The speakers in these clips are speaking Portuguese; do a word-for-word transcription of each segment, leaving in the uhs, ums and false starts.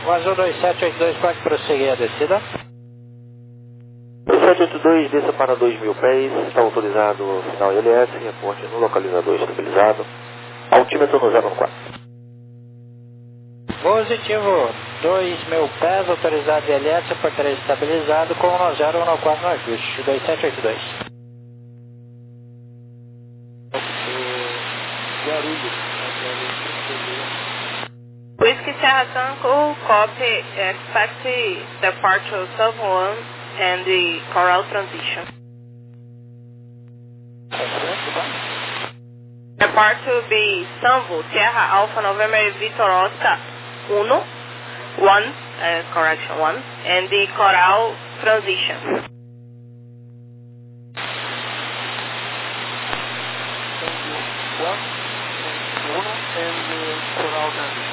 O Azul dois sete oito dois pode prosseguir a descida. dois sete oito dois, desça para dois mil pés, está autorizado o sinal I L S, reporte no localizador estabilizado, altímetro no zero quatro. Positivo, dois mil pés, autorizado I L S, portaria estabilizado com no zero um quatro no ajuste, dois sete oito dois. Whiskey Sierra Tango, copy, expect departure sub one and the Coral transition. Departure will be Sambo, Sierra Alpha November Victor Oscar Uno, one, uh, correction, one, and the Coral transition. One, Uno, and the Coral transition.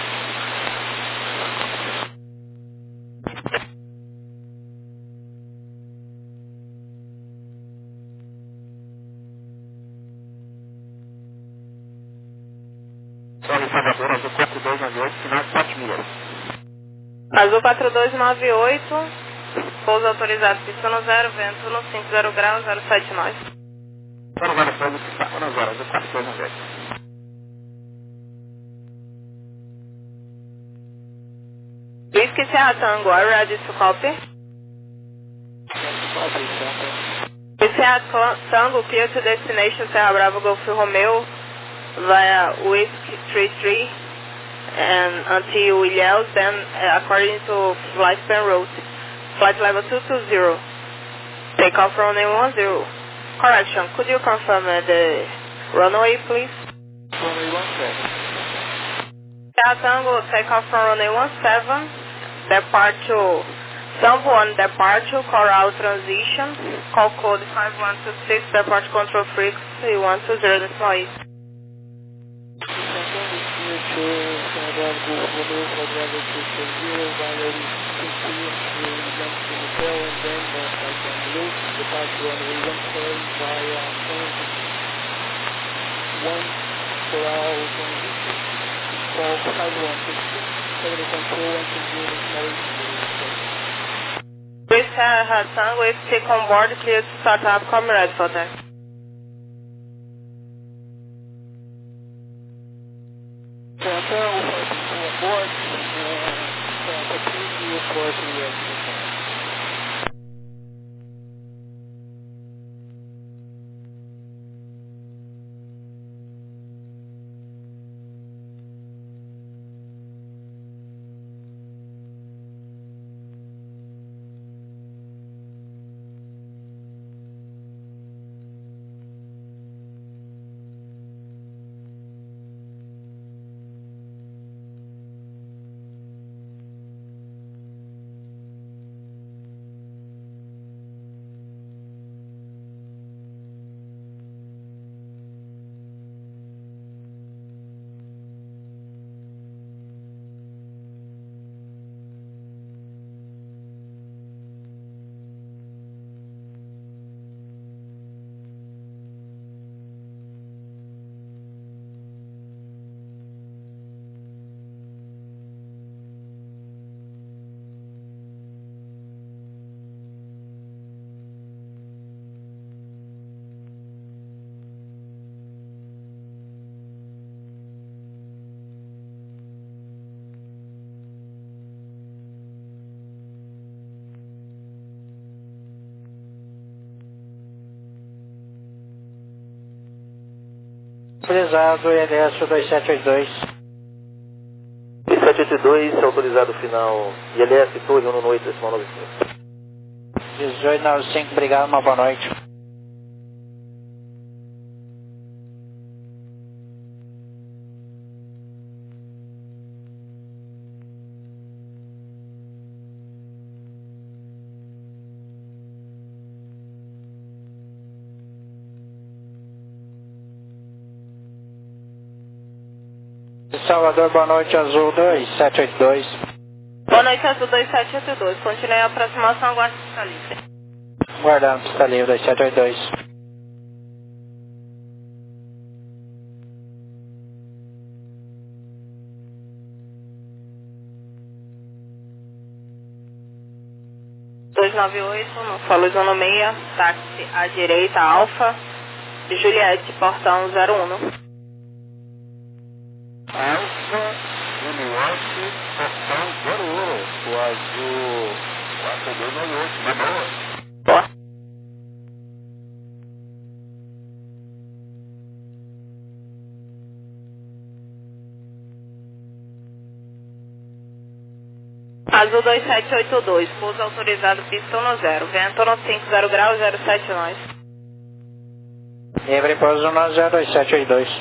Sorry, Salvador, Azul quatro dois nove oito, final quatro milhas. Azul quatro dois nove oito, pouso autorizado, pista no zero, vento no cinquenta graus, zero sete nove. Zero zero dois, zero zero, Azul quatro dois nove oito. Whiskey Sierra Tango, are you ready to copy? Whiskey Sierra Tango, clear to destination Sierra Bravo Golf Romeo via Whiskey three three and until Ilhéus, then uh, according to flight plan route, flight level two two zero, take off runway one zero. Correction, could you confirm uh, the runway please? Runway one seven. Sierra Tango, take off from runway one seven, departure, Sub one departure, Coral transition, call code five one two six, departure control frequency one two zero decimal eight. Please have Tango, if take on board, clear to start up, come ready for that. Autorizado I L S dois sete oito dois. dois sete oito dois, autorizado final I L S, torre um oito decimal nove cinco. dezoito nove cinco, obrigado, uma boa noite. Salvador, boa noite, Azul dois sete oito dois. Boa noite, Azul dois sete oito dois. Continue a aproximação, aguarde pista livre. Guardando pista livre dois sete oito dois. dois nove oito, no solo zona seis, táxi à direita, Alfa, Juliette, portão zero um. Alfa, Juliette, portão zero um, o azul quatro dois nove oito, de boa. Boa. Azul dois sete oito dois, pouso autorizado, pista no zero, vento no cinco zero graus, zero sete nós. Livre pouso no zero dois sete oito dois.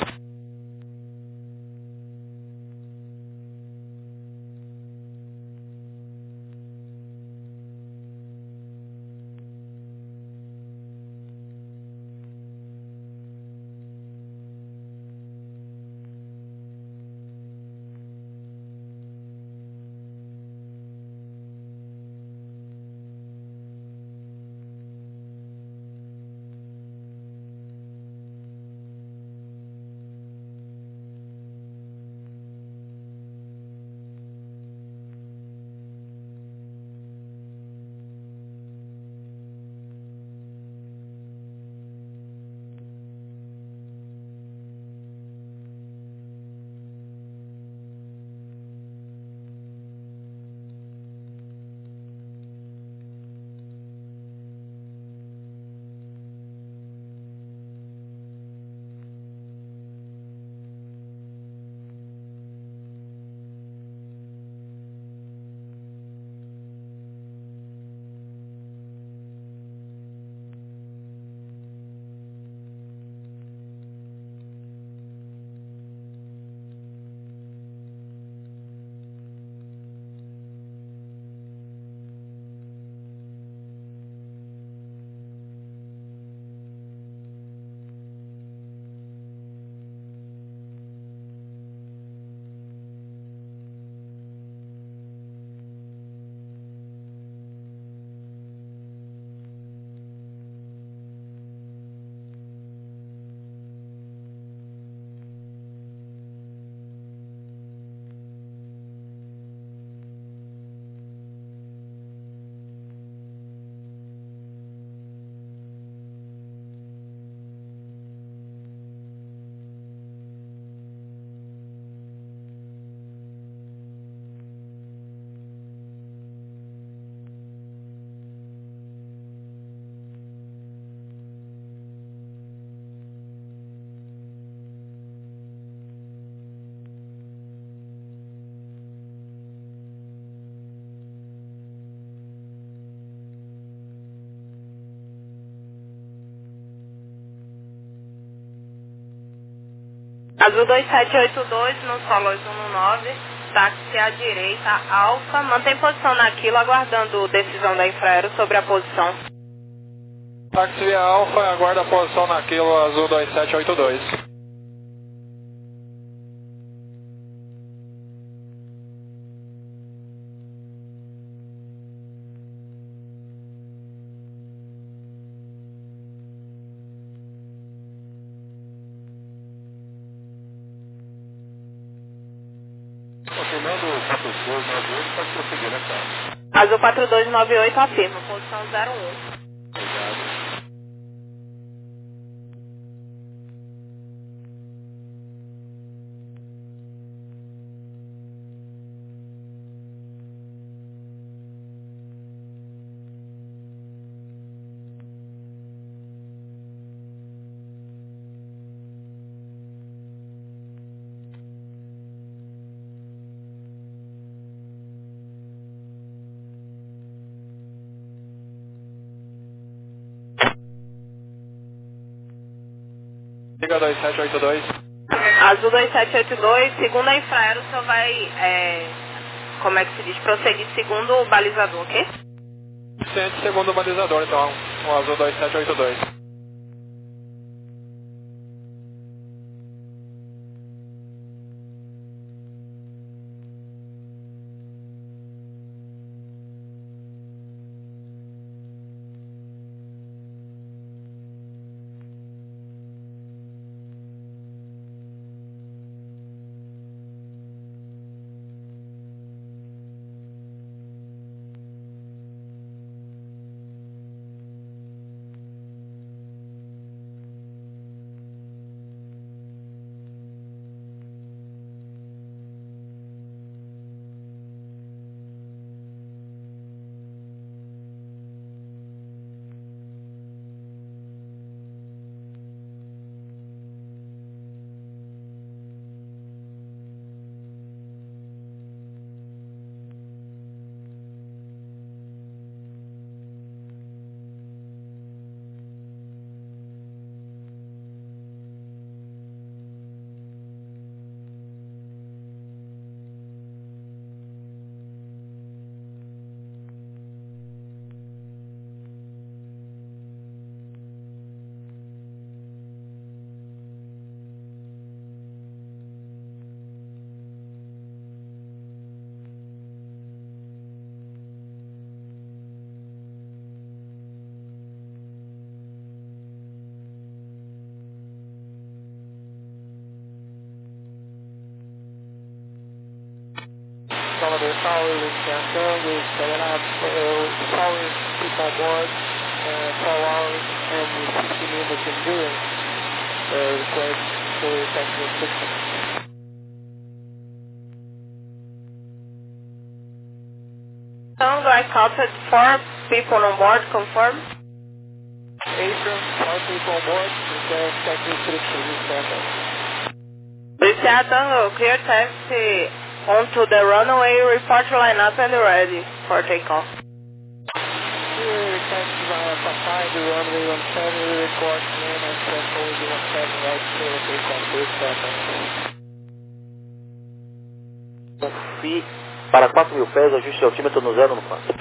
Azul dois sete oito dois, no solo um nove, táxi à direita, Alfa, mantém posição naquilo, aguardando decisão da Infraero sobre a posição. Táxi via Alfa, aguarda a posição naquilo, azul dois sete oito dois. Confirmando o quatro dois nove oito, pode prosseguir, né, cara? Azul quatro dois nove oito, afirma, posição zero um. Obrigado. Liga dois sete oito dois. Azul dois sete oito dois, segundo a Infraero, o senhor vai, é, como é que se diz, prosseguir segundo o balizador, ok? Sente segundo o balizador, então, o azul dois sete oito dois. Tower, Luciano Tango, seven up, uh, power, people on board, uh, twelve hours and fifty minutes endurance, uh, request for technical assistance. Tango, I counted four people on board, confirm. Adrian, four people on board, request technical assistance, Luciano. Luciano Tango, clear taxi onto the runway, report line up and ready for takeoff. Here, taxi via Papai, the runway one seven, report name and threshold one seven, right for takeoff, Luciano. F I para quatro mil pés, ajuste altímetro no zero no quatro.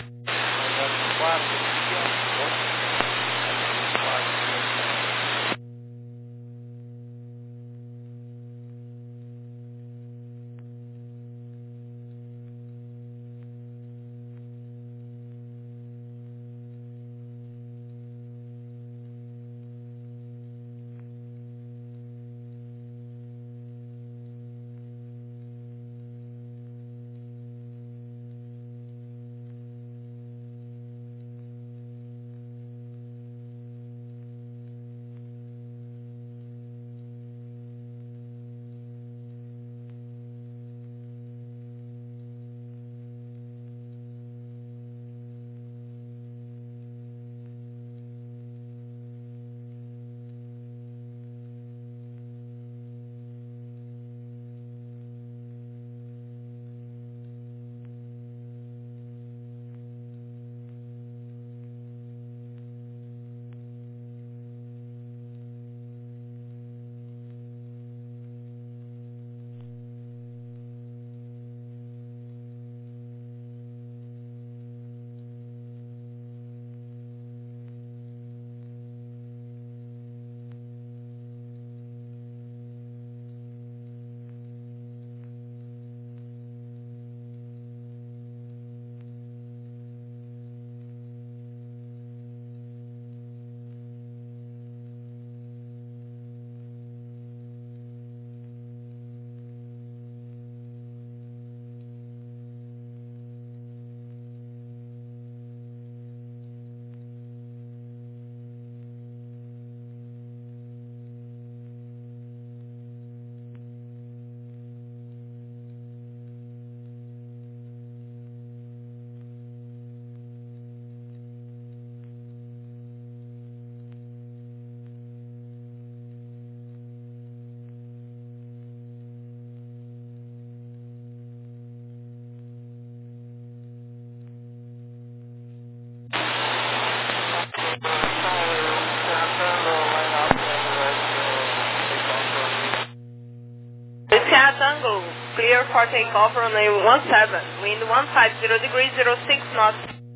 Tango, clear for takeoff runway one seven, wind one five zero degrees, zero six knots.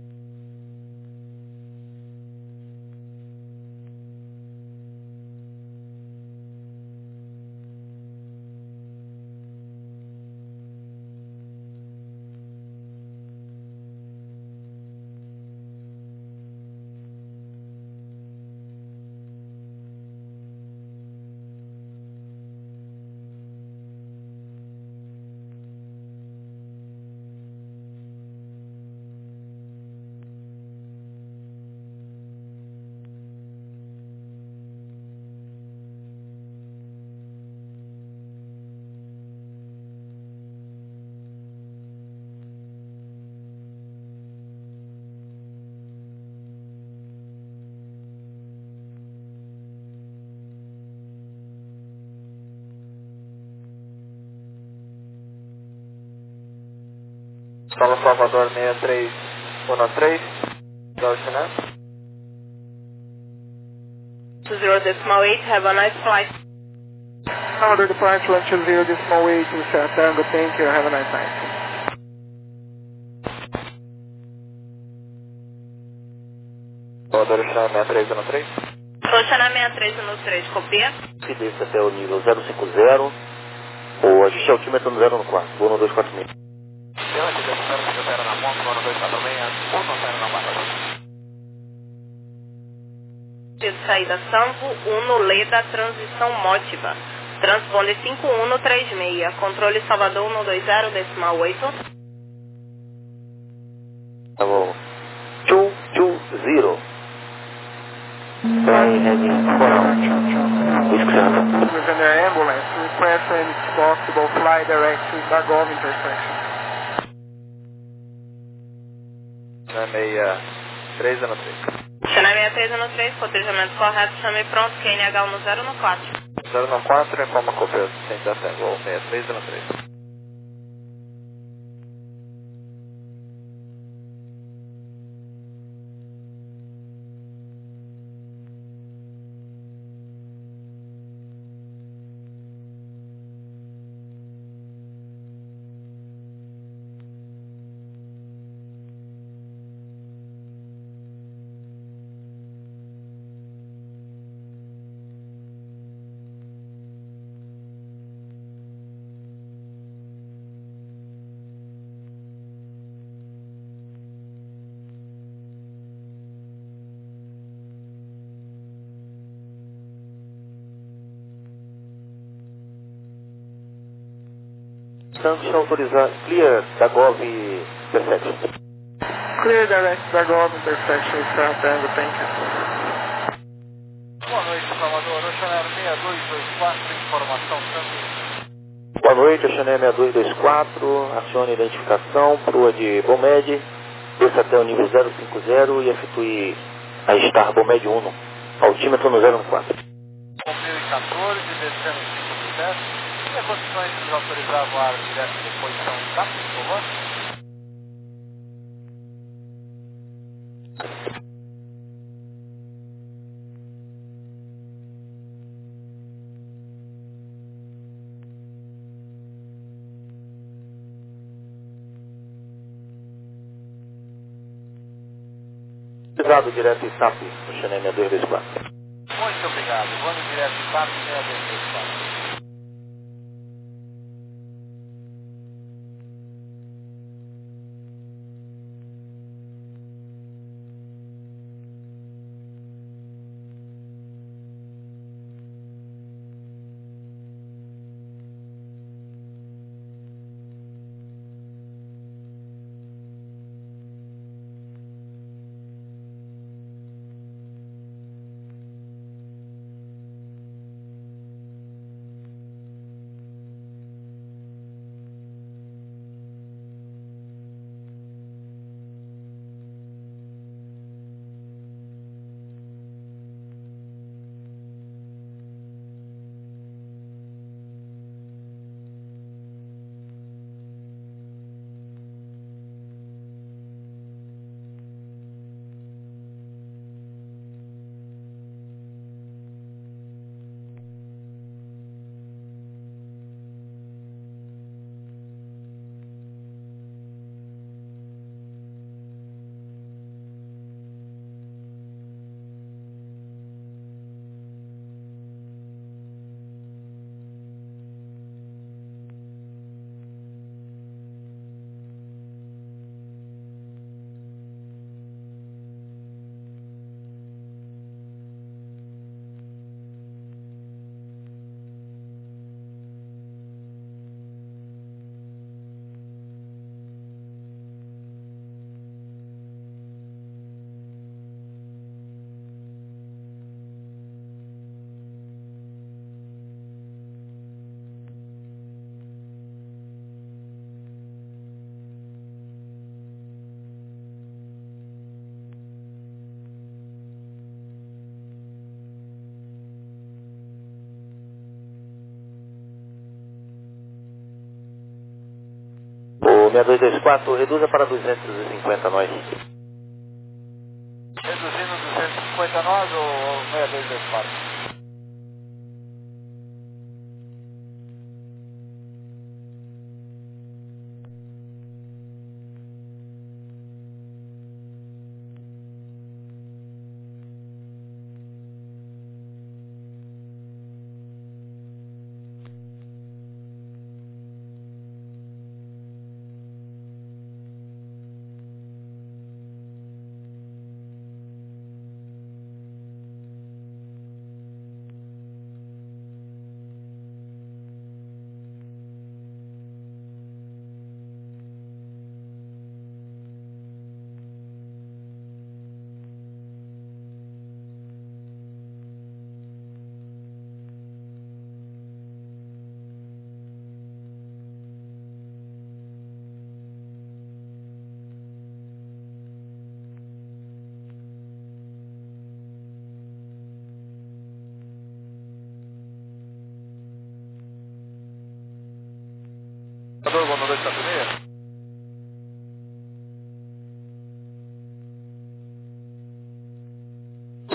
Solo Salvador seis três um três, Dalsinã. two zero decimal eight, have a nice flight. Salvador departure one two zero decimal eight, Luciano Tango, thank you, have a nice night. Salvador seis três um três. Oceana seis três um três, copia. Desce até o nível zero cinco zero, ou ajuste altímetro no zero quatro, um dois quatro seis. Saída Sampo, Uno, Leda, transição Mótiva. Transponder cinco um três seis, controle Salvador um dois zero decimal oito. Level two two zero. Flying heading for Whiskey Serra. Within the ambulance, request and if possible fly direct to Dagov intersection. seis três no três. Channel seis três no três, cotejamento correto, chame pronto, Q N H um no zero no quatro. zero no quatro, informa a copia assistente da Tango, seis três no três. Santos autorizar clear Dagov intersection. Clear direct Dagov intersection, Serra Tango, thank you. Boa noite, Salvador. No Channel seis dois dois quatro, informação Tango. Boa noite, Channel seis dois dois quatro, acione identificação, proa de Bomed, desça até o nível zero cinco zero e efetue a Star Bomed um, altímetro no zero quatro. Com mil e quatorze, descendo cinco mil sete. E as condições que nos autorizavam a área direta de posição em TAP, por favor? Autorizado direto em TAP, no Channel seis dois dois quatro. Muito obrigado. Vamos direto em TAP, seis dois dois quatro. seis dois dois quatro, reduza para duzentos e cinquenta nós. Reduzindo duzentos e cinquenta nós ou seis dois dois quatro?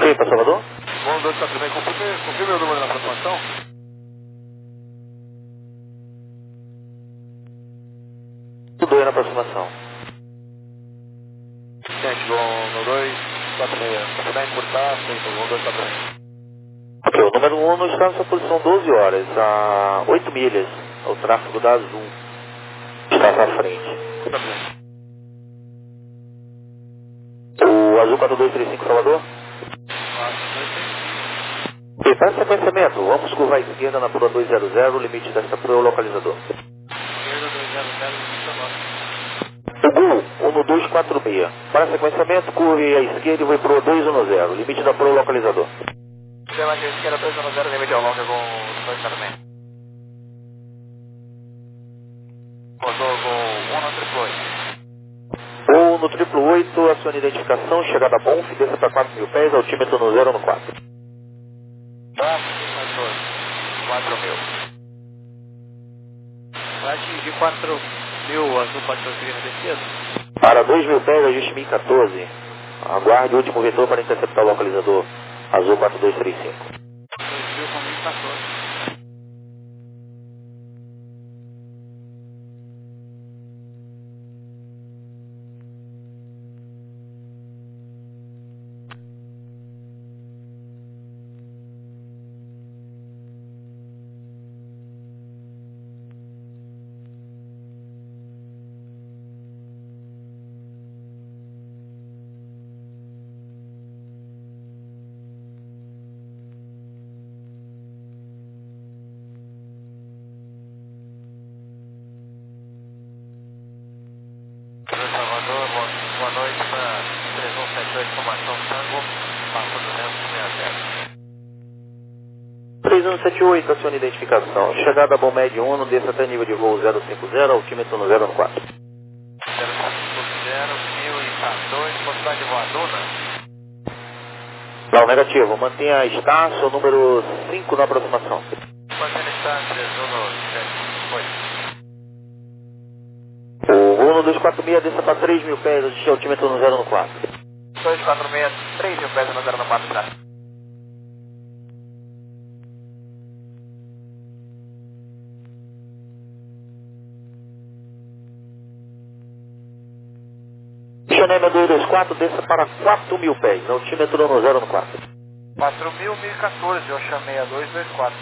Ok, para Salvador? um, dois, quatro, bem, confirme, confirme o número na aproximação. Tudo aí na aproximação. Gente, vão no dois, quatro, seis. Tá bem, encurtar, aceito, um, dois, quatro, seis. Ok, o número um está na sua posição doze horas, a oito milhas. O tráfego da Azul está à frente. Tá bem. O Azul quatro dois três cinco Salvador? Ok, para sequenciamento, vamos curvar à esquerda na Proa dois zero zero, limite desta Proa é o localizador. Esquerda, dois zero zero, limite agora. O Gol um dois quatro seis. Para sequenciamento, curve à esquerda e vai Proa dois um zero, limite da Proa localizador. Você vai ter esquerda, dois zero zero, limite ao longa com dois quatro seis. Rodou com um no triplo oito. Ou no triplo oito, acione identificação, chegada a Bonf, desça para quatro mil pés, altímetro no zero no quatro. Bom, quatro mil. Vai atingir quatro mil, o Azul pode prosseguir na descida? Para dois mil pés, ajuste mil e quatorze. Aguarde o último vetor para interceptar o localizador. Azul quatro dois três cinco. dois mil com mil e quatorze. Salvador, boa, boa noite na três um sete oito, formação Tango, passo duzentos e sessenta. três um sete oito, acione identificação. Chegada a Bomed um, desça até nível de voo zero cinco zero, altímetro no zero no quatro. zero cinco zero, mil e quatorze, possibilidade de voar Duna? Não, negativo. Mantenha estácio, número cinco na aproximação. Quanto ele está? três um no sete oito. O voo no dois quatro seis desça para três mil pés, ajuste altímetro no zero no quatro. dois quatro seis, três mil pés no zero no quatro, tá? Chanel dois dois quatro, desça para quatro mil pés, altímetro no zero no quatro. quatro mil, mil e quatorze, eu chamei a dois dois quatro.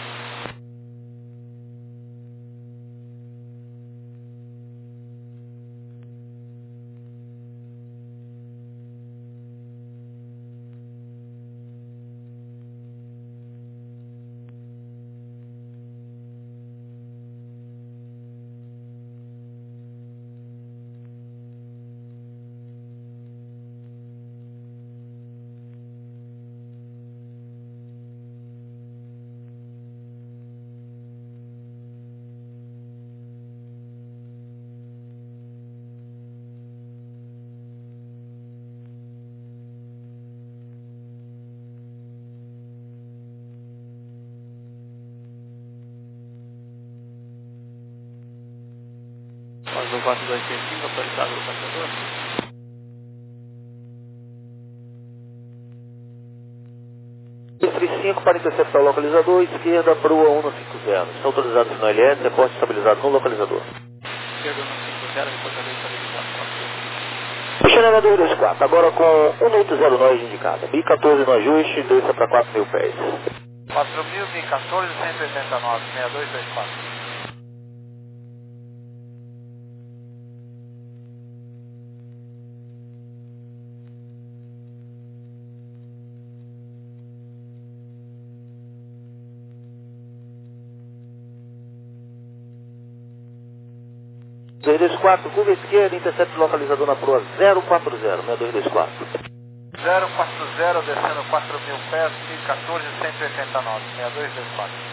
Azul quatro dois três cinco, autorizado no passador. trinta e cinco para interceptar o localizador, esquerda, Proa um cinco zero. Está autorizado no L S, reporte estabilizado no localizador. Esquerda no cinco zero, depois também estabilizado com Chanel dois dois quatro, agora com um oito zero nós indicada. mil e quatorze no ajuste, desça para quatro mil pés. quatro mil, mil e quatorze, cento e oitenta e nove, seis dois dois quatro. dois dois quatro, curva esquerda, intercepta o localizador na Proa zero quatro zero, seis dois dois quatro. zero quatro zero, descendo quatro mil pés, mil e quatorze, cento e oitenta e nove, seis dois dois quatro.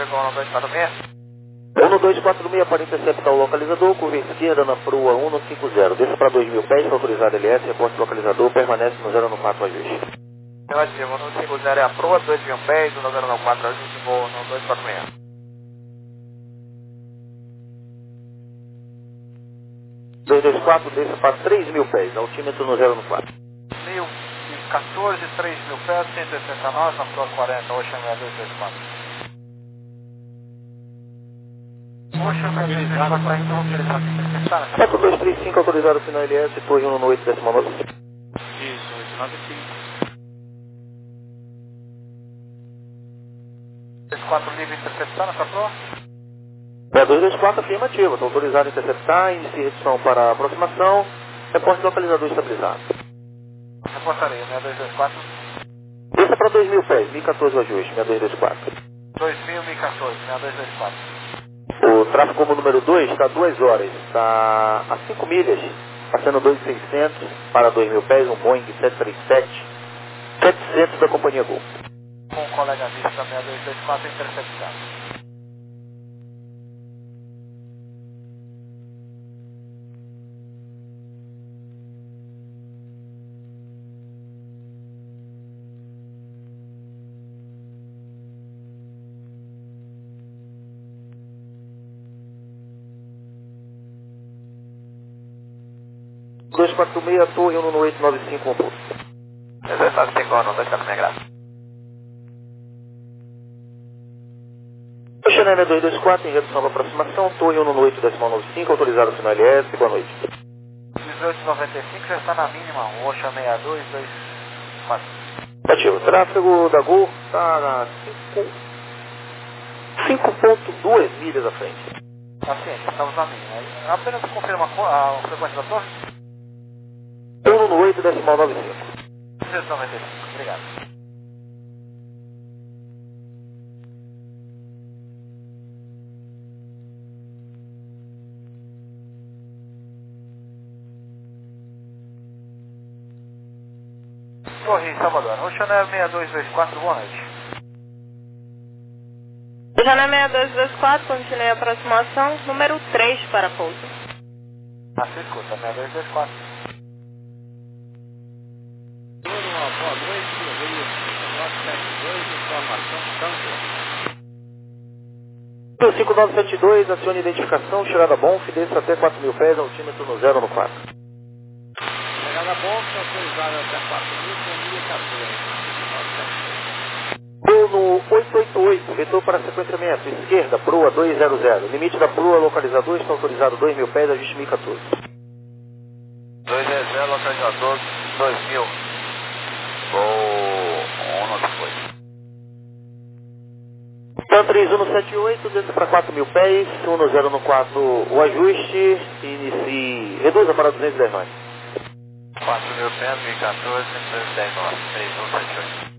livre com um dois quatro seis. um dois quatro seis para interceptar o localizador, curva esquerda na prua um cinco zero. Desça para dois mil pés, autorizado L S, reporte localizador, permanece no zero quatro ajuste. Negativo, um cinco zero é a prua, dois mil pés, um zero quatro ajuste, voo um dois quatro seis. dois dois quatro, desça para três mil pés, altímetro no zero quatro. mil e quatorze, três mil pés, cento e sessenta e nove, na prua quarenta, Ocean seis dois dois quatro. Ocean seis dois dois quatro, para interromper, quatro dois três cinco, autorizado final L S, torre um oito, decimal nove cinco. Isso, oito nove cinco. dois quatro livre interceptar nessa prua? É, dois dois quatro, afirmativo, está autorizado a interceptar, inicie redução para aproximação, reporte localizador estabilizado. Reportaria, seis dois dois quatro. Desça para dois mil pés, mil e quatorze o ajuste, seis dois dois quatro. dois mil, mil e quatorze, seis dois dois quatro. O tráfego como número dois está a duas horas, está a cinco milhas, passando dois mil e seiscentos para dois mil pés, um Boeing sete três sete, setecentos da companhia Gol. Com o colega vista, seis dois dois quatro, interceptado. dois quatro seis, torre um oito nove cinco, um pouco. dois quatro cinco, um dois quatro seis, graças. Oceanésia dois dois quatro, em redução da aproximação, torre um oito, decimal nove cinco, autorizado final L S, boa noite. dezoito e noventa e cinco já está na mínima, o Ocean seis dois dois quatro. Ativo. Tráfego da Gol está na cinco ponto dois milhas à frente. Paciente, estamos na mínima. Apenas confirma a frequência da torre. um oito, decimal nove cinco. dezoito e noventa e cinco, obrigado. Torre Salvador, Ocean seis dois dois quatro, boa noite. Janela seis dois dois quatro, continue a aproximação, número três para pouso. Ah, se escuta, seis dois dois quatro. Uma boa noite, Rio nove sete dois, informação Tango. cinco nove sete dois, acione identificação, chegada bom, desça até quatro mil pés, altímetro no zero quatro. Chegada bolsa, autorizada até quatro mil, com mil e quatorze. Voo no oito oito oito, vetor para sequenciamento, esquerda, proa dois zero zero. Limite da proa, localizador, está autorizado dois mil pés, ajuste mil e quatorze. dois zero zero, localizador dois mil. Vou um depois. Então três um sete oito, desça para quatro mil pés, um zero quatro o ajuste, inicie, reduza para duzentos e dez nós. quatro mil pés, mil e quatorze, duzentos e dez nós, três um sete oito.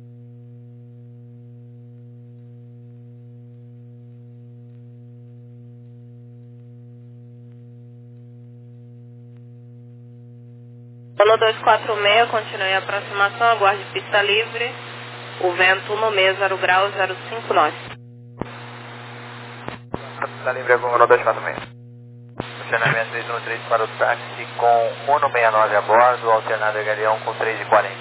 um dois quatro seis, continue a aproximação, aguarde pista livre. O vento no mês, zero grau, zero cinco nós. Pista livre com um dois quatro seis. Funcionamento três um três para o táxi com um seis nove a bordo, alternado em galeão com três e quarenta.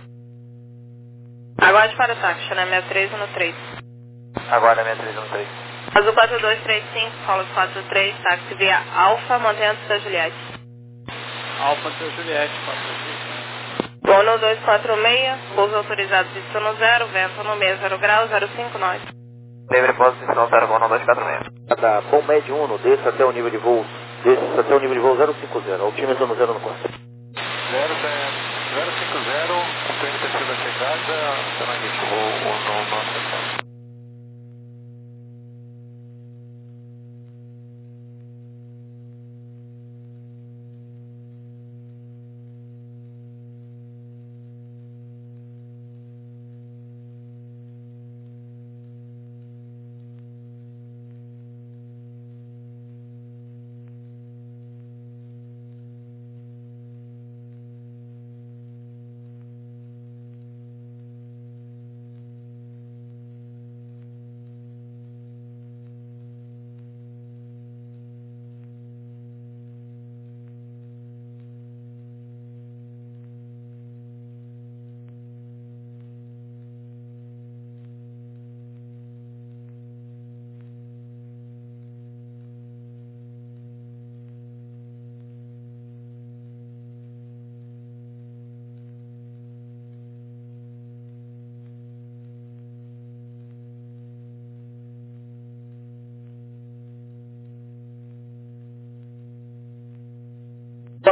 Aguarde para o táxi, Chanel três um três. Aguarda minha três um três. Azul quatro dois três cinco, Paulo quatro três, táxi via Alfa, mantenha-se da Juliette. Alfa Teu Juliette, quatro três cinco. um dois quatro seis, pouso autorizado pista no zero, vento no mês, zero grau, zero cinco nós. Livre posição zero um dois quatro seis. Da Bom Med um, desça até o nível de voo, desça até o nível de voo zero cinco zero, altímetro no zero quatro. zero cinco zero, trinta da chegada, Tananguite, vou um nosso.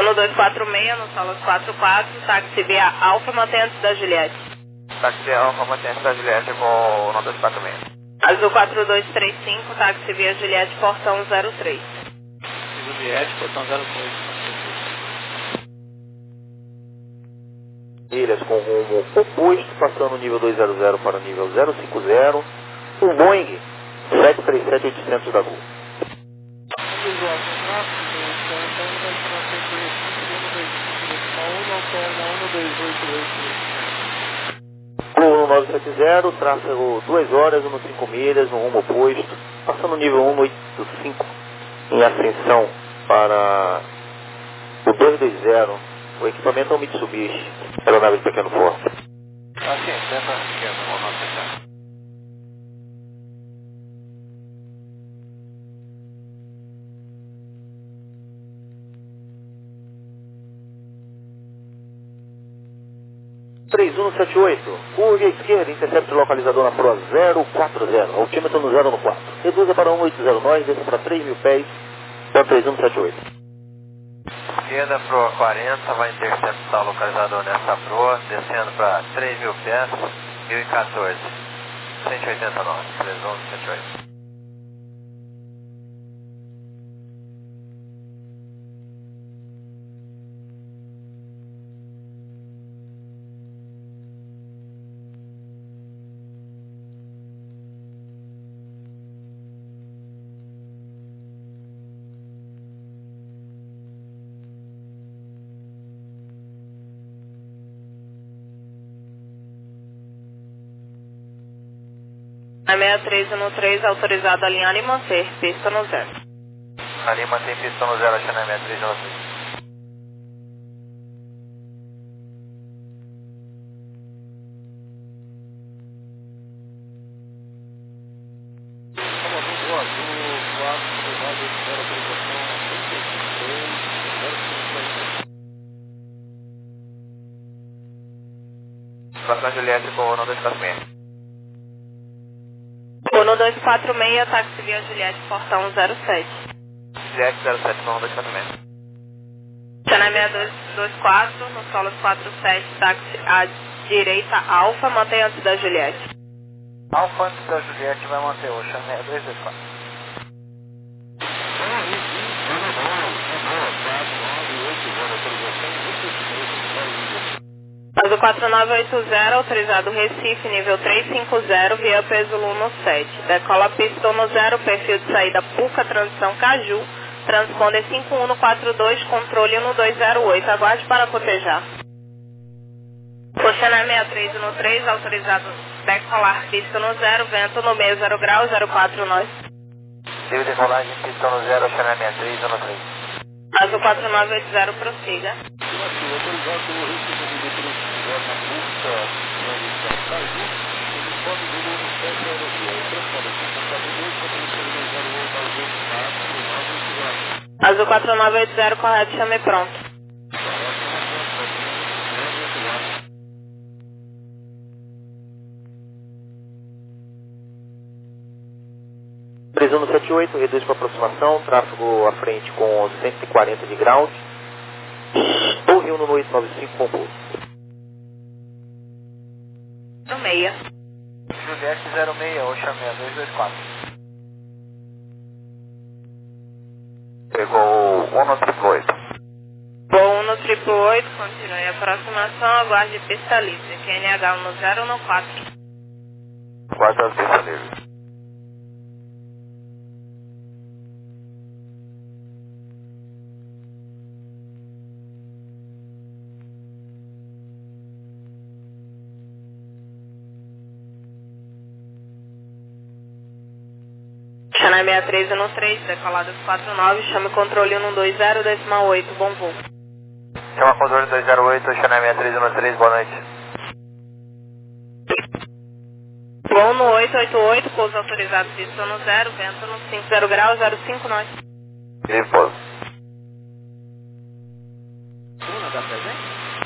no dois quatro seis, no solo quatro quatro, táxi via Alfa, mantém antes da Juliette. Táxi via Alfa, mantém antes da Juliette com o dois quatro seis. Azul quatro dois três cinco, táxi via Juliette, portão zero três. Juliette, portão zero três. Milhas com rumo oposto, passando o nível duzentos para o nível zero cinco zero. Um Boeing sete três sete oitocentos da Gol. Gol nove sete zero, tráfego duas horas, no cinco milhas, no rumo oposto, passando o nível cento e oitenta e cinco em ascensão para o duzentos e vinte. O equipamento é um Mitsubishi, aeronave de pequeno porte. Ah, sim, tenta esquerda, vou não fechar. três um sete oito, curva à esquerda, intercepto localizador na proa zero quatro zero, altímetro no zero no quatro. Reduza para cento e oitenta nós, desça para três mil pés, para três um sete oito. Esquerda, proa quarenta, vai interceptar o localizador nessa proa, descendo para três mil pés, mil e quatorze, cento e oitenta nós, três um sete oito. A sessenta e três no três, autorizado a alinhar e manter, pista no zero. Ali mantém pista no zero, achando a sessenta e três no três. Próxima Juliette com o dois quatro seis. No dois quatro seis, táxi via Juliette, portão zero sete. Juliette zero sete com o dois quatro seis. Channel seis dois dois quatro, no solo quatro sete, táxi à direita, Alfa, mantém antes da Juliette. Alfa antes da Juliette vai manter o Channel seis dois dois quatro. Azul quatro nove oito zero, autorizado Recife, nível trezentos e cinquenta, via peso Luno sete. Decola pista no zero, perfil de saída Puca, transição Caju, transponder cinco um quatro dois, controle no dois zero oito, aguarde para cotejar. Oceana sessenta e três no três, autorizado decolar pista no zero, vento no meio zero grau, zero quatro nós. Teve decolagem pista no zero, Oceana sessenta e três no três. Azul quatro nove oito zero, prossiga. Azul quatro nove oito zero, correto, chame pronto. três um sete oito, reduz para aproximação, tráfego à frente com cento e quarenta de ground. Torre um no oito nove cinco com pouso. No meia. Juliette zero seis, Ocean seis dois dois quatro. Pegou um no triplo oito. Bom no triplo oito, continue a aproximação, aguarde pista livre. Q N H um no zero no quatro. Guarda a pista livre. Channel sessenta e três no três, decolado quatro nove, chame controle um dois zero, decimal oito, bom voo. Chama controle dois zero oito, Channel sessenta e três no três, boa noite. Bom no oito oito oito, pouso autorizado, pista no zero, vento no cinco zero grau, zero cinco nós. E pouso. Bruna, dá presente?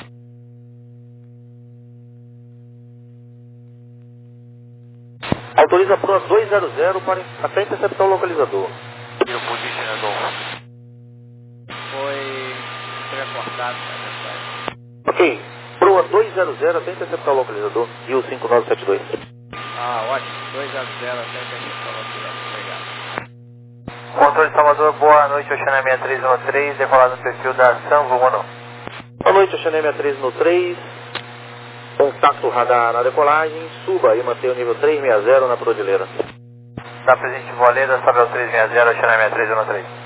Autoriza a proa dois zero zero para até interceptar o localizador. E o position é do Foi... três quatro. cortado na mensagem. Ok. Proa dois zero zero, até interceptar o localizador. E o cinco nove sete dois. Ah, ótimo. dois a zero até interceptar o localizador. Obrigado. Controle de Salvador, boa noite. Oceana seis três um três, decolado no perfil da Sanvo um. Boa noite, Oceana seis três um três. Contato radar na decolagem. Suba e mantenha o nível trezentos e sessenta na Prodilheira. Está presente Voleda, sobe ao trezentos e sessenta, Oceana seis três um três.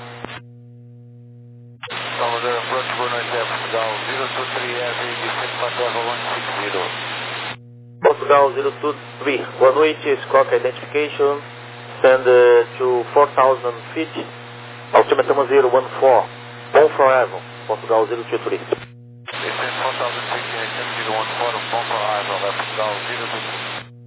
Salvador, approach boa noite, é Portugal, zero two three Heavy, descent para Level one six zero. Portugal zero two three. Boa noite, Squawk Identification. Send uh, to four thousand feet. Altimetro zero one four. Bom forever. Portugal zero two three. Descent four thousand feet, descent zero one four, bom forever, é Portugal zero two three.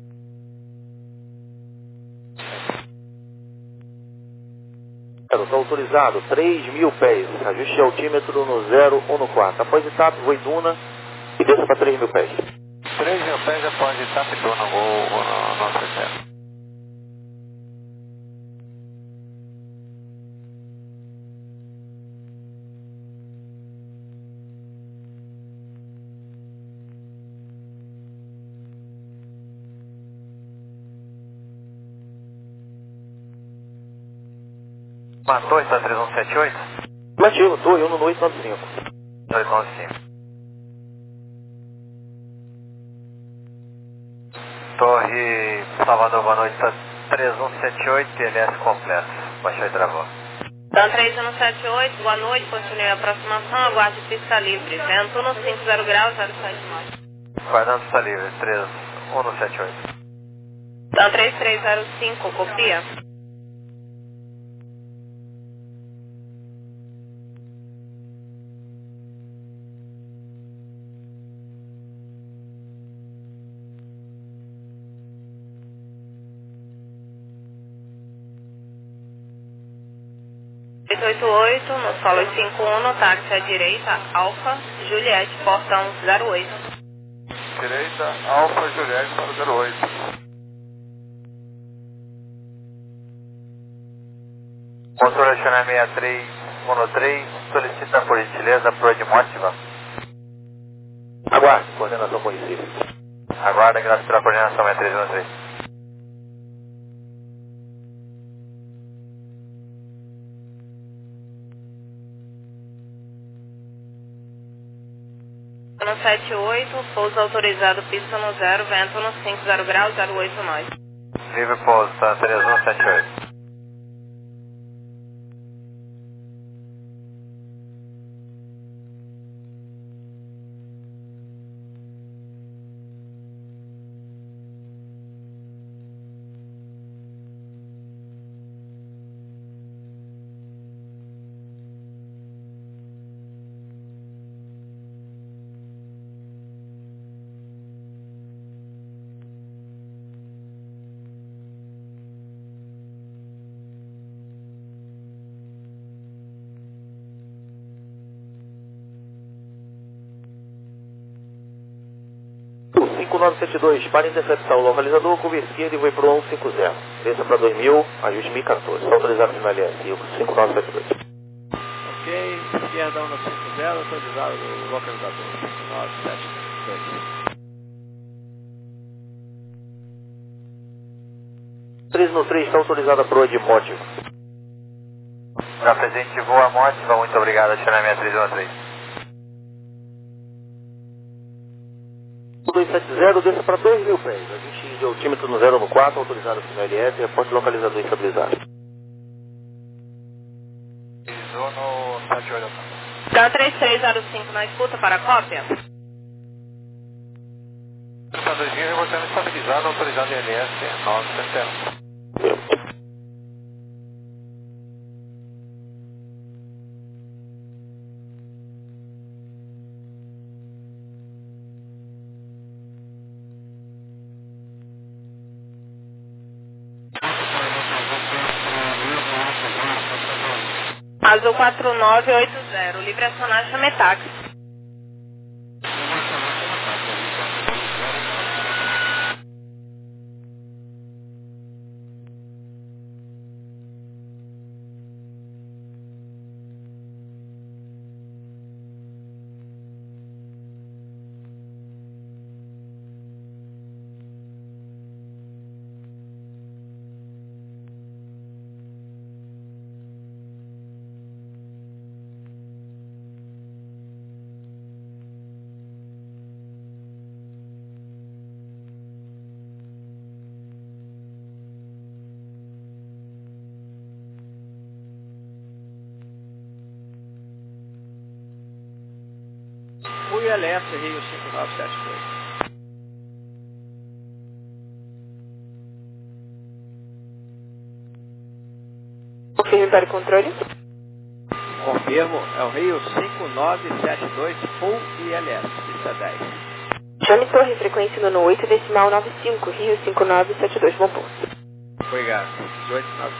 Está autorizado, três mil pés. Ajuste altímetro no zero um quatro. Após etapa, voe duna e desça para três mil pés. três mil pés após etapa e duna, vou no nosso externo. Matou, está três um sete oito? Mativo, estou em um no oito nove cinco. dois nove cinco. Torre Salvador, boa noite, está três um sete oito, T L S completo. Baixou e travou. Então, três um sete oito, boa noite, continue a aproximação, aguarde pista livre. Vento no cinco graus, zero sete nove. Guardando pista livre, três um sete oito. Então, três três zero cinco, copia. oito oito oito, no solo cinco um, táxi à direita, Alfa, Juliette, portão zero oito. Direita, Alfa, Juliette para o zero oito. Controle Oceana seis três um três, solicita por gentileza proa de Mótiva. Aguarde, coordenação com Recife. Aguarda, graças pela coordenação seis três um três. No sete oito, pouso autorizado, pista no zero, vento no cinco zero graus, zero oito nove. Livre pouso, tá três um sete oito. cinco nove sete dois, para interceptar o localizador, curva esquerda e voe para o cento e cinquenta. Desça para dois mil, ajuste mil e quatorze. Está autorizado no L S, cinco nove sete dois. Ok, esquerda um no cinco zero, autorizado o localizador cinco nove sete dois. três no três, está autorizada a proa de Mótiva. Está presente, voa Mótiva, muito obrigado, Oceana seis três um três. dois sete zero, desça para dois mil pés. Ajuste de altímetro no zero um quatro, autorizado no L S, reporte localizador estabilizado. Pisou no sete oito. Então, três três zero cinco na escuta para a cópia. Está dois mil, reportando estabilizado, autorizado em L S nove setenta. Azul quatro nove oito zero, livre acionar Chametaxi. L S Rio cinco nove sete dois. Confirme para o controle. Confirmo, é o Rio cinco nove sete dois Full I L S, pista dez. Chame torre, frequência no oito decimal nove cinco, Rio cinco nove sete dois, bom pouso. Obrigado, dezoito nove.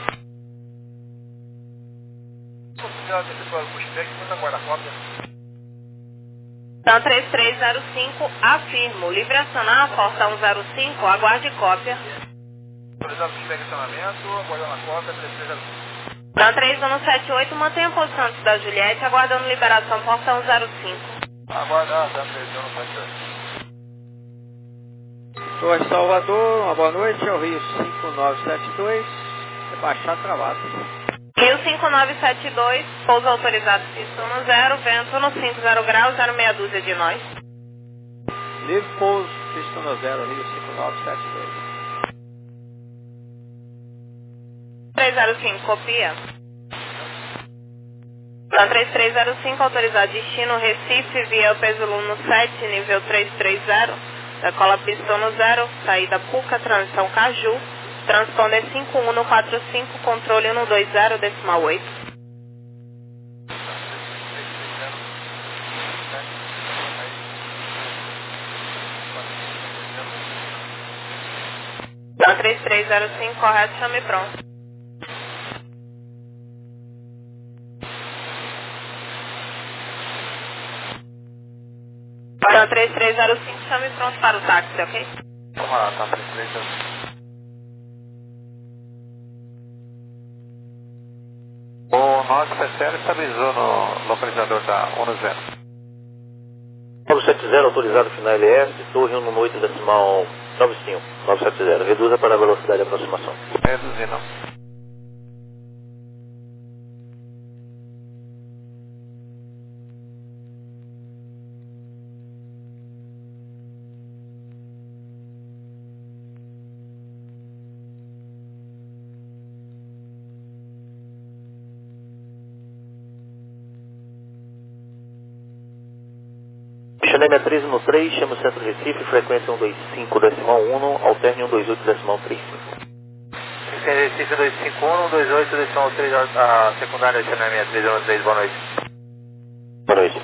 Então três três zero cinco, afirmo, livre acionar, porta um zero cinco, aguarde cópia. Autorizado o estacionamento, aguardando a cópia, três três zero cinco. Então três um sete oito, mantenha a posição antes da Juliette, aguardando liberação, porta um zero cinco. Aguardar, tá, três um sete oito. Torre Salvador, uma boa noite, é o Rio cinco nove sete dois, é baixar travado. Rio cinco nove sete dois, pouso autorizado, pista no zero, vento no cinco zero graus, zero meia dúzia de nós. Livre pouso, pista no zero, Rio cinco nove sete dois. três zero cinco, copia. Na três três zero cinco, autorizado destino Recife, via Pesolino sete, nível três três zero, decola pista no zero, saída Puca, transição Caju, transponder cinco um quatro cinco, controle um dois zero, decimal oito. Na três três zero cinco, correto, chame pronto. Então três três zero cinco, chame pronto para o táxi, ok? Vamos lá, tá, três três zero cinco. O nosso P C L estabilizou no localizador da um zero. nove sete zero, autorizado final L S, torre um oito decimal nove cinco, nove sete zero. Reduza para a velocidade de aproximação. Reduzindo. Xaneme treze no três, chama o centro Recife, frequência um dois cinco decimal um, alterne um dois oito decimal trinta e cinco. Recife dois cinco um, dois oito decimal três, a secundária Xaneme treze no três, boa noite. Boa noite.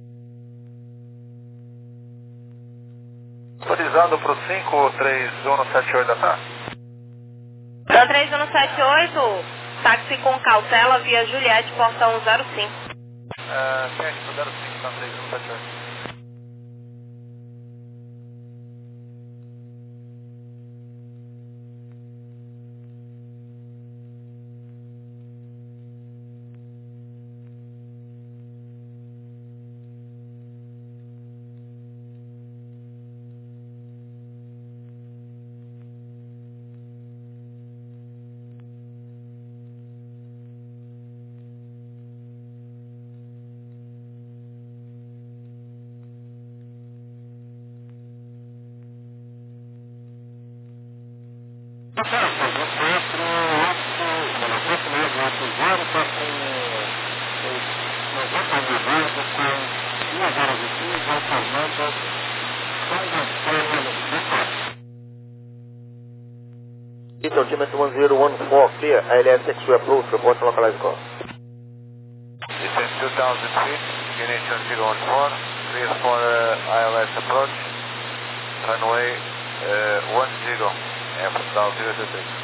Autorizado para o cinco três um sete oito da tarde. Então três um sete oito, táxi com cautela via Juliette, porta um zero cinco. É, certo, zero cinco, tá, três um sete oito. It's Ultimate one zero one four, clear, I L S X-ray approach, report to localized call. This is two thousand feet, unit zero one four, clear for uh, I L S approach, runway uh, one zero, F down zero two three.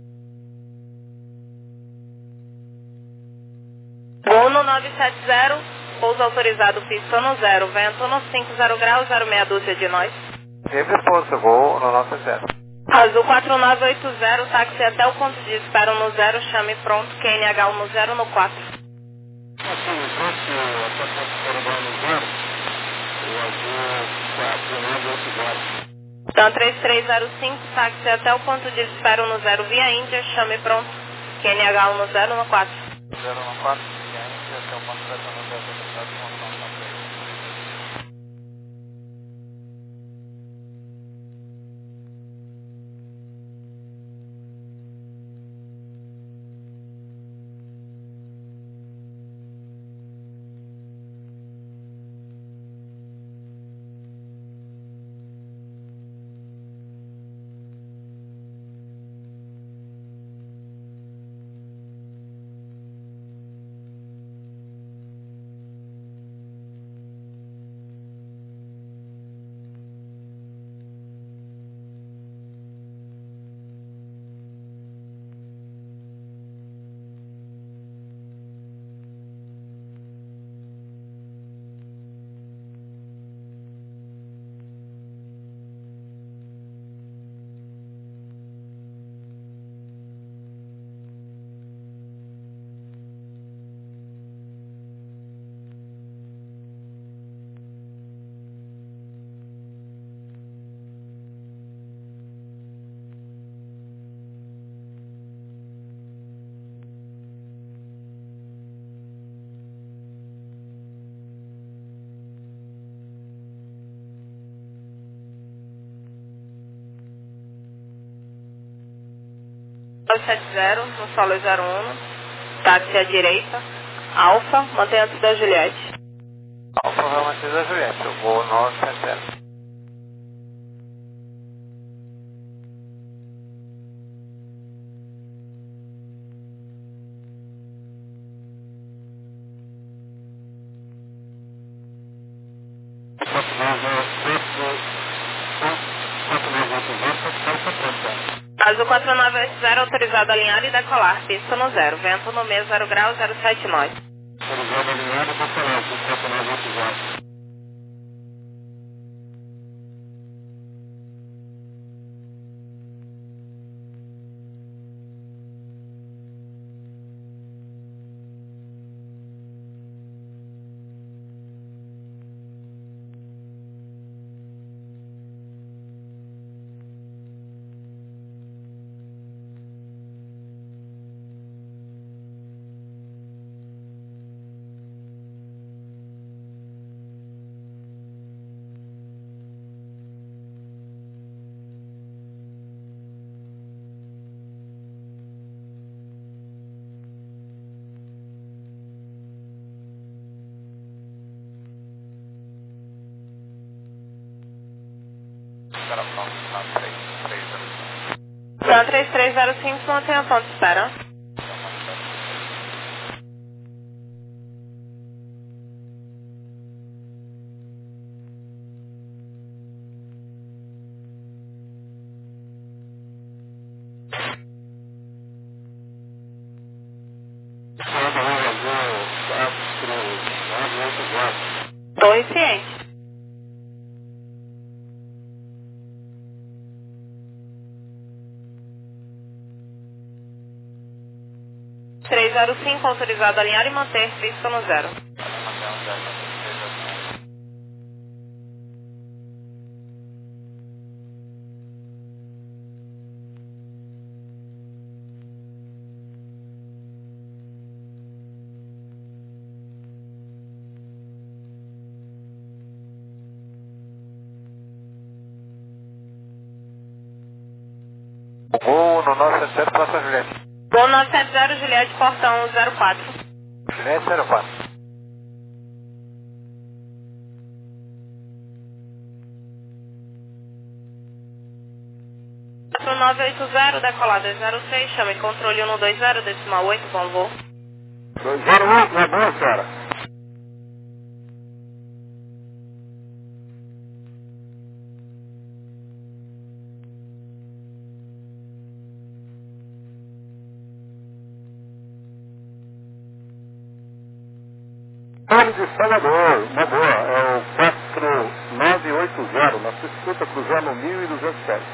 Uno nove sete zero, pouso autorizado, pista no zero, vento no cinco zero graus, zero meia dúzia de nós. Sempre posto, vou no nosso zero. Azul quatro nove oito zero, táxi até o ponto de espera no zero, chame pronto, Q N H um zero no quatro. Então três três zero cinco, táxi até o ponto de espera no zero via Índia, chame pronto, Q N H um zero no quatro. zero no quatro, e ainda até o ponto de espera no zero, sete zero, no solo zero um, táxi à direita, Alfa, mantenha-se da Juliette. Alfa vai manter da Juliette, eu vou nove sete zero. Azul quatro nove oito zero, autorizado a alinhar e decolar, pista no zero, vento no meio zero grau, zero sete nós. Autorizado a alinhar e decolar, Azul quatro nove oito zero. Plan três três zero cinco, mantenha ponto de espera. Torre ciente. três zero cinco, autorizado a alinhar e manter, pista no zero. Vou no nove sete zero, Praça Juliette. Voo nove sete zero, Juliette, portão zero quatro. Juliette zero quatro. quatro nove oito zero, decolada zero seis, chame controle um dois zero, decimal oito, bom voo. dois zero oito, é bom, senhora. Torre de Salvador, uma boa, é o quatro nove oito zero, na sua escuta cruzando mil e duzentos pés.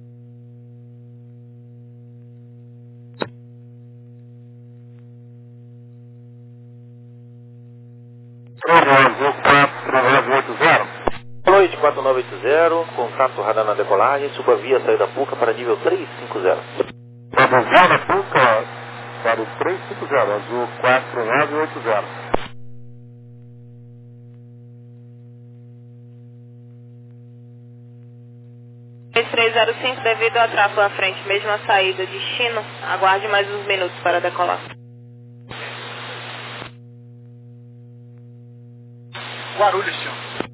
Azul quatro nove oito zero. Boa noite, quatro nove oito zero, contato radar na decolagem, suba via saída Puca para nível trezentos e cinquenta. Traduzindo a Puca para o trezentos e cinquenta, Azul quatro nove oito zero. três três zero cinco, devido ao tráfego à frente, mesma saída, destino, aguarde mais uns minutos para decolar. Guarulhos, senhor.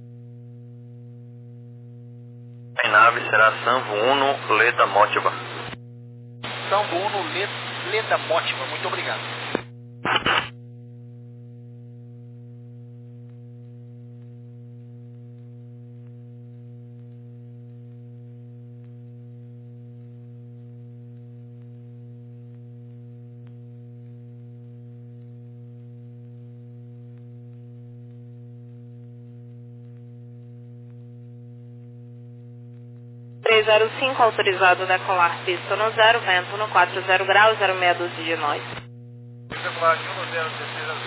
A nave será Sanvo um, Leda Motiva. Sanvo um, Leda Motiva, muito obrigado. três zero cinco, autorizado a decolar, pista no zero, vento no quatro zero graus, zero meia dúzia de nós. Decolagem um zero dezesseis azul.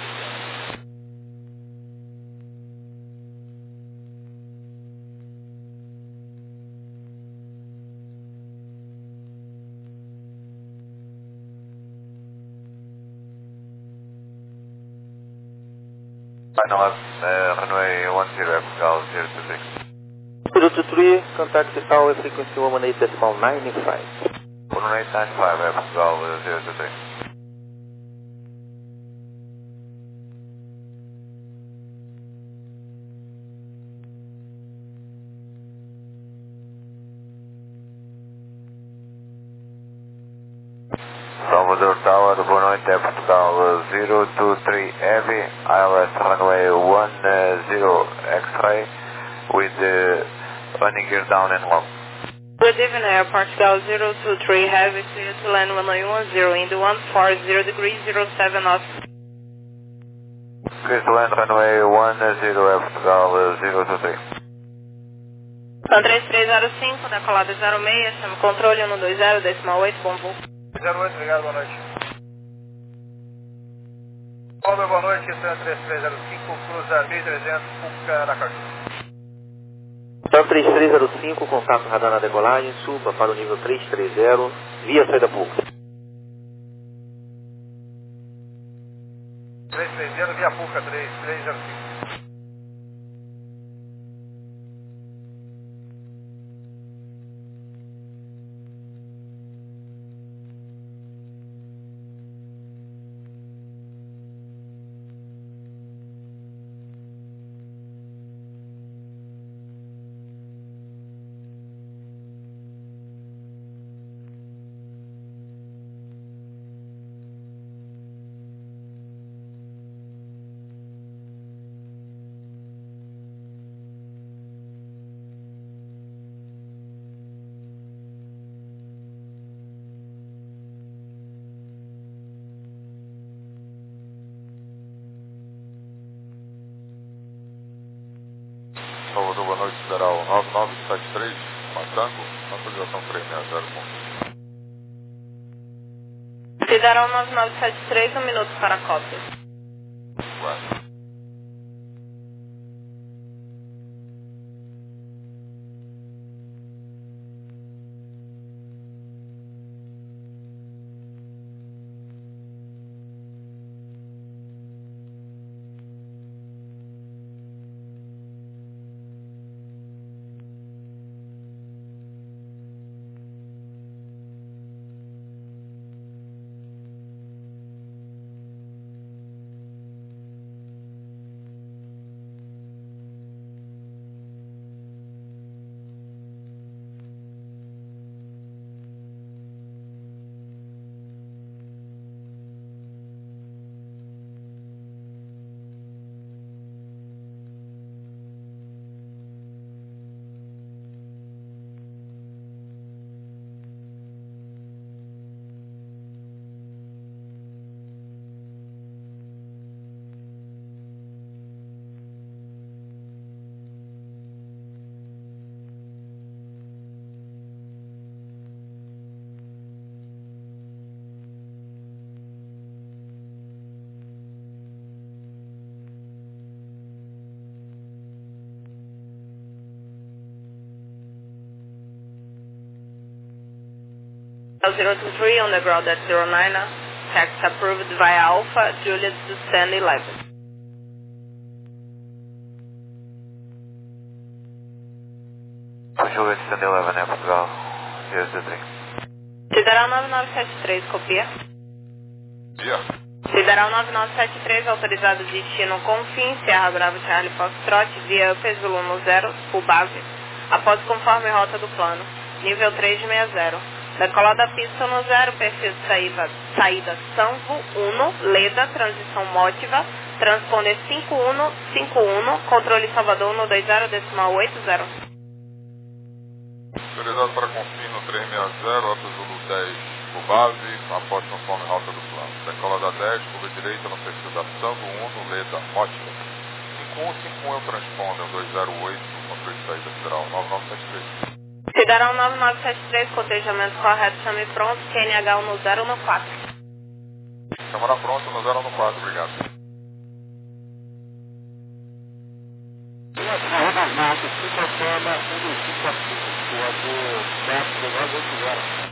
Final, uh, runway one zero, Gal zero two six. zero two three, contact tower frequency one eight decimal nine five. one eight nine five, Air Portugal zero two three. Salvador Tower, boa noite, Air Portugal zero two three Heavy, I L S runway one zero X-ray with uh, landing gear down and long. Good evening, Air Portugal zero two three Heavy, clear to land runway one zero in the one four zero degrees zero seven knots. Clear to land runway one zero Air Portugal zero two three. São três três zero cinco, decolada zero seis, chama controle um dois zero, decimal oito, bom voo. zero oito, obrigado, boa noite. Paulo, boa noite, Sam três três zero cinco, cruza mil e trezentos, Fuca, Aracaju. Sam três três zero cinco, contato radar na decolagem, suba para o nível três três zero, via saída Fuca. três três zero, via Fuca, três três zero cinco. Salvador, boa noite, Federal nove nove sete três, Matango, atualização três seis zero. Federal nove nove sete três, um minuto para a cópia. Ué. zero two three on the ground at zero nine, tax approved via Alpha, Juliet to stand eleven. Juliet stand eleven, Air Portugal zero two three. Federal nove nove sete três, copia. Dia. Federal nove nove sete três, autorizado destino Confim, Serra Bravo Charlie Foxtrot, via Upes volume zero, full base, após conforme rota do plano, nível três sessenta. Decolada pista no zero, perfil de saída, saída Sanvo um, Leda, transição Mótiva, transponder cinco um cinco um, controle Salvador um dois zero, decimal oito zero. Autorizado para confirmo no três seis zero, Alto Zulu dez, por base, após conforme rota do plano. Decolada dez, curva direita no perfil da Sanvo um, no Leda, Mótiva. cinco um cinco um é o transponder, dois zero oito, controle de saída federal nove nove sete três. Federal nove nove sete três, cotejamento correto, chame pronto, Q N H um no zero no quatro. Câmara pronta no zero no quatro, obrigado. Uma das marcas, se confirma, um dos cinco a cinco, o quatro nove oito zero.